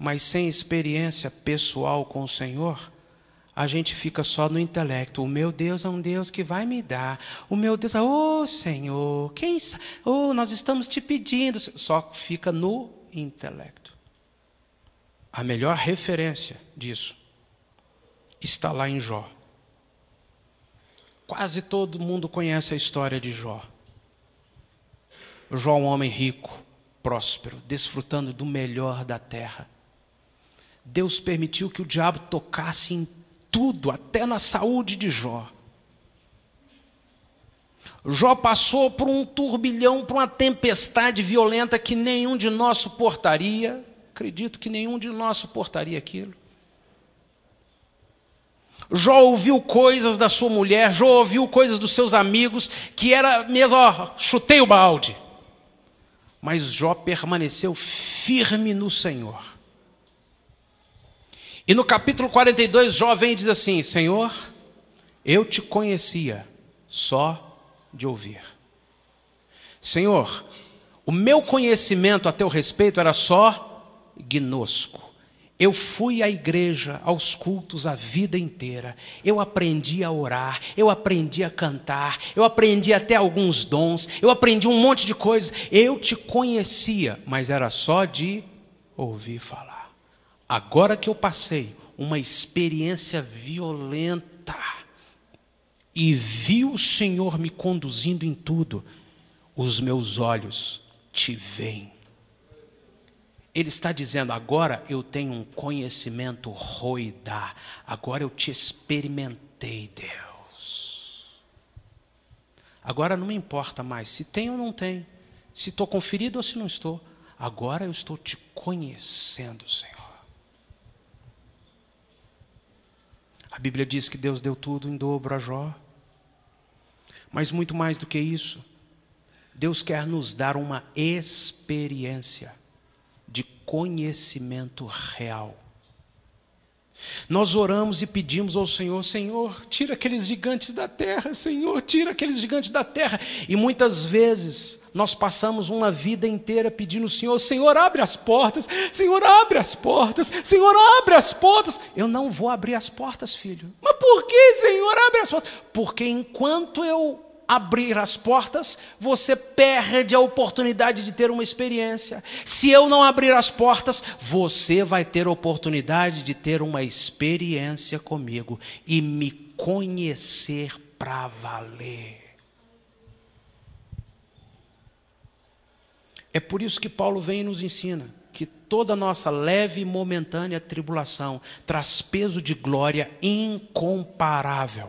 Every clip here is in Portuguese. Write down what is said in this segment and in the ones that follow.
mas sem experiência pessoal com o Senhor, a gente fica só no intelecto. O meu Deus é um Deus que vai me dar. O meu Deus, Senhor, quem sabe? Nós estamos te pedindo. Só fica no intelecto. A melhor referência disso está lá em Jó. Quase todo mundo conhece a história de Jó. Jó, um homem rico, próspero, desfrutando do melhor da terra. Deus permitiu que o diabo tocasse em tudo, até na saúde de Jó. Jó passou por um turbilhão, por uma tempestade violenta que nenhum de nós suportaria. Acredito que nenhum de nós suportaria aquilo. Jó ouviu coisas da sua mulher, Jó ouviu coisas dos seus amigos, que era mesmo, chutei o balde. Mas Jó permaneceu firme no Senhor. E no capítulo 42, Jó vem e diz assim: Senhor, eu te conhecia só de ouvir. Senhor, o meu conhecimento a teu respeito era só gnosco. Eu fui à igreja, aos cultos a vida inteira. Eu aprendi a orar, eu aprendi a cantar, eu aprendi até alguns dons, eu aprendi um monte de coisas. Eu te conhecia, mas era só de ouvir falar. Agora que eu passei uma experiência violenta e vi o Senhor me conduzindo em tudo, os meus olhos te veem. Ele está dizendo, agora eu tenho um conhecimento roidá, agora eu te experimentei, Deus. Agora não me importa mais se tem ou não tem, se estou conferido ou se não estou. Agora eu estou te conhecendo, Senhor. A Bíblia diz que Deus deu tudo em dobro a Jó. Mas muito mais do que isso, Deus quer nos dar uma experiência de conhecimento real. Nós oramos e pedimos ao Senhor, Senhor, tira aqueles gigantes da terra, Senhor, tira aqueles gigantes da terra. E muitas vezes nós passamos uma vida inteira pedindo ao Senhor, Senhor, abre as portas, Senhor, abre as portas, Senhor, abre as portas. Eu não vou abrir as portas, filho. Mas por que, Senhor, abre as portas? Porque enquanto eu abrir as portas, você perde a oportunidade de ter uma experiência. Se eu não abrir as portas, você vai ter a oportunidade de ter uma experiência comigo e me conhecer para valer. É por isso que Paulo vem e nos ensina que toda nossa leve e momentânea tribulação traz peso de glória incomparável.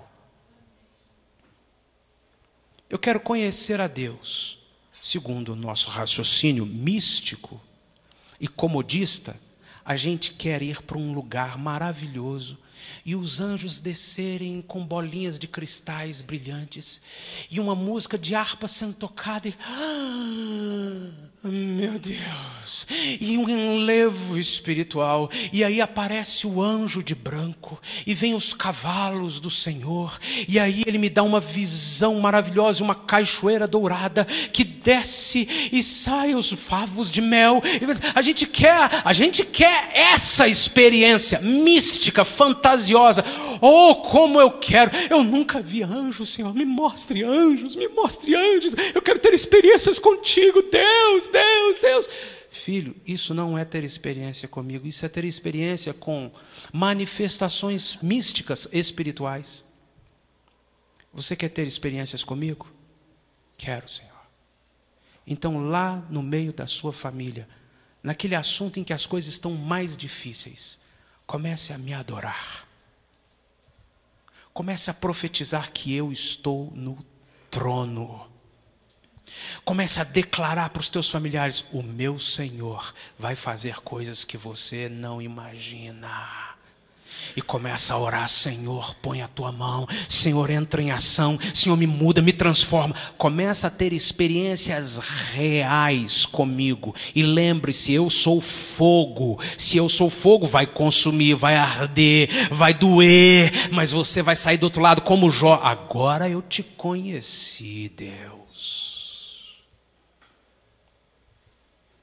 Eu quero conhecer a Deus, segundo o nosso raciocínio místico e comodista. A gente quer ir para um lugar maravilhoso e os anjos descerem com bolinhas de cristais brilhantes e uma música de harpa sendo tocada e... meu Deus, e um enlevo espiritual, e aí aparece o anjo de branco, e vem os cavalos do Senhor, e aí ele me dá uma visão maravilhosa, uma cachoeira dourada, que desce e sai os favos de mel. A gente quer essa experiência mística, fantasiosa. Oh, como eu quero! Eu nunca vi anjos, Senhor, me mostre anjos, eu quero ter experiências contigo, Deus. Filho, isso não é ter experiência comigo, isso é ter experiência com manifestações místicas espirituais. Você quer ter experiências comigo? Quero, Senhor. Então lá no meio da sua família, naquele assunto em que as coisas estão mais difíceis, comece a me adorar. Comece a profetizar que eu estou no trono. Comece a declarar para os teus familiares, o meu Senhor vai fazer coisas que você não imagina. E começa a orar, Senhor, põe a tua mão, Senhor, entra em ação, Senhor, me muda, me transforma. Começa a ter experiências reais comigo. E lembre-se, eu sou fogo. Se eu sou fogo, vai consumir, vai arder, vai doer, mas você vai sair do outro lado como Jó. Agora eu te conheci, Deus.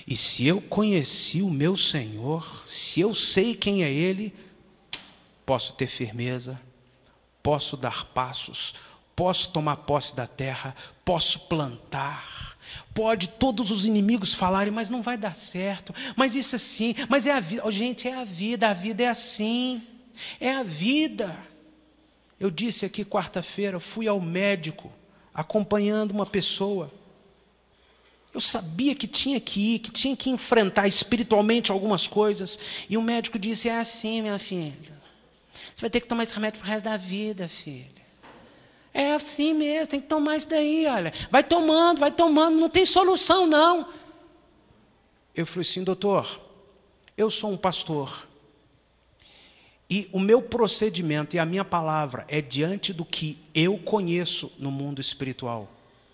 E se eu conheci o meu Senhor, se eu sei quem é Ele, posso ter firmeza, posso dar passos, posso tomar posse da terra, posso plantar. Pode todos os inimigos falarem, mas não vai dar certo, mas isso assim, mas é a vida. Oh, gente, é a vida é assim, é a vida. Eu disse aqui quarta-feira, fui ao médico, acompanhando uma pessoa. Eu sabia que tinha que ir, que tinha que enfrentar espiritualmente algumas coisas. E o médico disse, é assim, minha filha. Você vai ter que tomar esse remédio pro resto da vida, filha. É assim mesmo, tem que tomar isso daí, olha. Vai tomando, não tem solução, não. Eu falei assim, doutor, eu sou um pastor. E o meu procedimento e a minha palavra é diante do que eu conheço no mundo espiritual.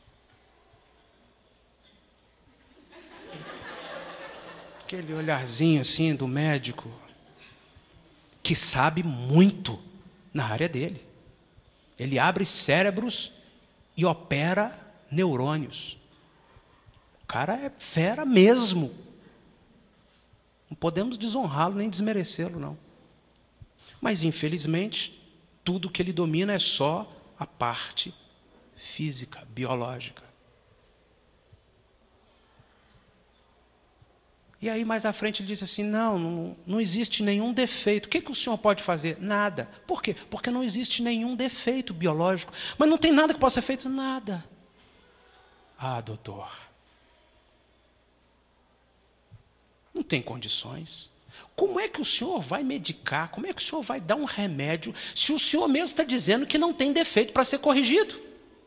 Aquele olharzinho assim do médico, que sabe muito na área dele. Ele abre cérebros e opera neurônios. O cara é fera mesmo. Não podemos desonrá-lo nem desmerecê-lo, não. Mas, infelizmente, tudo que ele domina é só a parte física, biológica. E aí, mais à frente, ele disse assim, não existe nenhum defeito. O que o senhor pode fazer? Nada. Por quê? Porque não existe nenhum defeito biológico. Mas não tem nada que possa ser feito? Nada. Ah, doutor. Não tem condições. Como é que o senhor vai medicar? Como é que o senhor vai dar um remédio se o senhor mesmo está dizendo que não tem defeito para ser corrigido?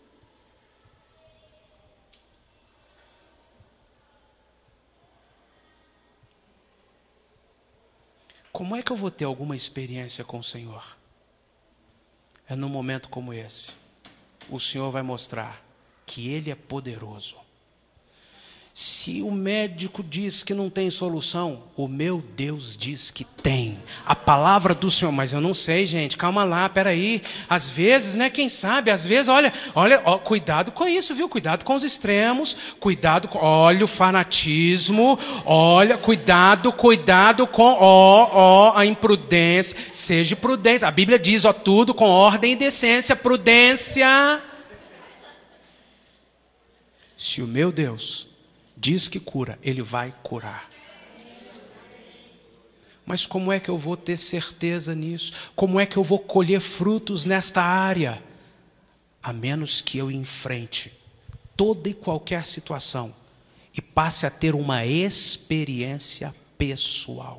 Como é que eu vou ter alguma experiência com o Senhor? É num momento como esse. O Senhor vai mostrar que Ele é poderoso. Se o médico diz que não tem solução, o meu Deus diz que tem. A palavra do Senhor, mas eu não sei, gente, calma lá, peraí. Às vezes, né, quem sabe, às vezes, olha, cuidado com isso, viu? Cuidado com os extremos, olha o fanatismo, olha, cuidado com, a imprudência. Seja prudente, a Bíblia diz, tudo com ordem e decência, prudência. Se o meu Deus diz que cura, Ele vai curar. Mas como é que eu vou ter certeza nisso? Como é que eu vou colher frutos nesta área? A menos que eu enfrente toda e qualquer situação e passe a ter uma experiência pessoal.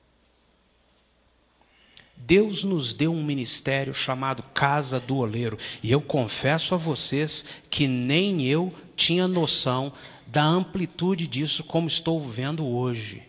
Deus nos deu um ministério chamado Casa do Oleiro. E eu confesso a vocês que nem eu tinha noção da amplitude disso como estou vendo hoje.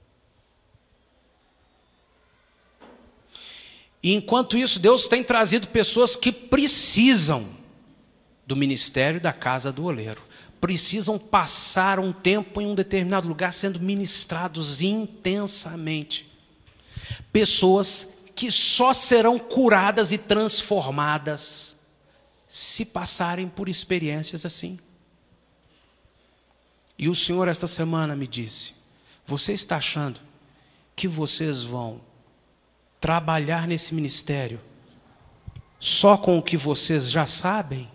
E enquanto isso, Deus tem trazido pessoas que precisam do ministério da Casa do Oleiro. Precisam passar um tempo em um determinado lugar sendo ministrados intensamente. Pessoas que só serão curadas e transformadas se passarem por experiências assim. E o Senhor esta semana me disse, você está achando que vocês vão trabalhar nesse ministério só com o que vocês já sabem?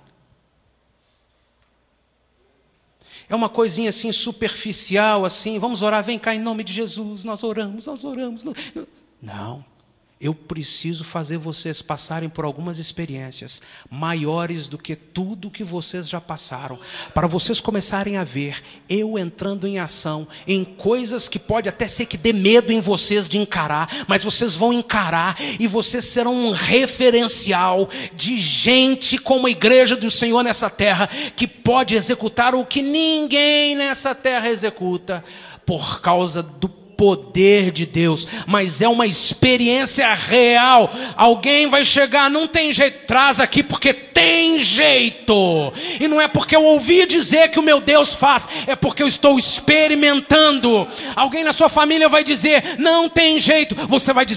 É uma coisinha assim superficial, assim, vamos orar, vem cá em nome de Jesus, nós oramos. Não. Eu preciso fazer vocês passarem por algumas experiências maiores do que tudo que vocês já passaram, para vocês começarem a ver eu entrando em ação em coisas que pode até ser que dê medo em vocês de encarar, mas vocês vão encarar e vocês serão um referencial de gente como a igreja do Senhor nessa terra, que pode executar o que ninguém nessa terra executa, por causa do poder de Deus, mas é uma experiência real. Alguém vai chegar, não tem jeito, traz aqui porque tem jeito, e não é porque eu ouvi dizer que o meu Deus faz, é porque eu estou experimentando. Alguém na sua família vai dizer, não tem jeito, você vai dizer,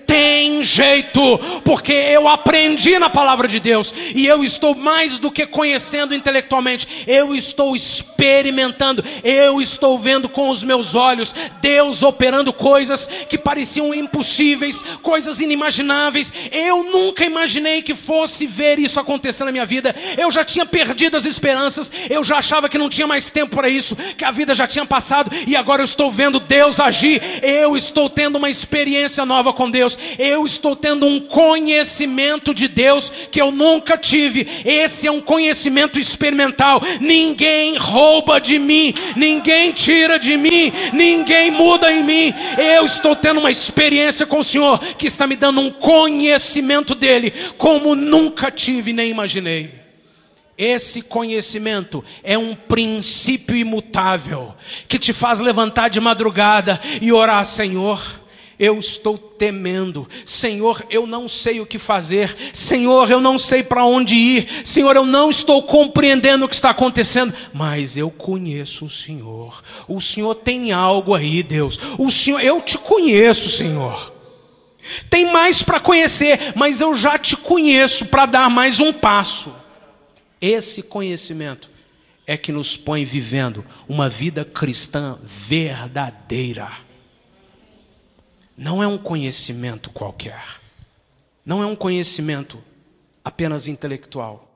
tem jeito, porque eu aprendi na palavra de Deus, e eu estou mais do que conhecendo intelectualmente, eu estou experimentando, eu estou vendo com os meus olhos Deus operando coisas que pareciam impossíveis, coisas inimagináveis. Eu nunca imaginei que fosse ver isso acontecer na minha vida. Eu já tinha perdido as esperanças, eu já achava que não tinha mais tempo para isso, que a vida já tinha passado, e agora eu estou vendo Deus agir. Eu estou tendo uma experiência nova com Deus, eu estou tendo um conhecimento de Deus que eu nunca tive. Esse é um conhecimento experimental. Ninguém rouba de mim, ninguém tira de mim, ninguém muda em mim. Eu estou tendo uma experiência com o Senhor que está me dando um conhecimento dele como nunca tive nem imaginei. Esse conhecimento é um princípio imutável que te faz levantar de madrugada e orar: Senhor, eu estou temendo. Senhor, eu não sei o que fazer. Senhor, eu não sei para onde ir. Senhor, eu não estou compreendendo o que está acontecendo. Mas eu conheço o Senhor. O Senhor tem algo aí, Deus. O Senhor, eu te conheço, Senhor. Tem mais para conhecer, mas eu já te conheço para dar mais um passo. Esse conhecimento é que nos põe vivendo uma vida cristã verdadeira. Não é um conhecimento qualquer. Não é um conhecimento apenas intelectual.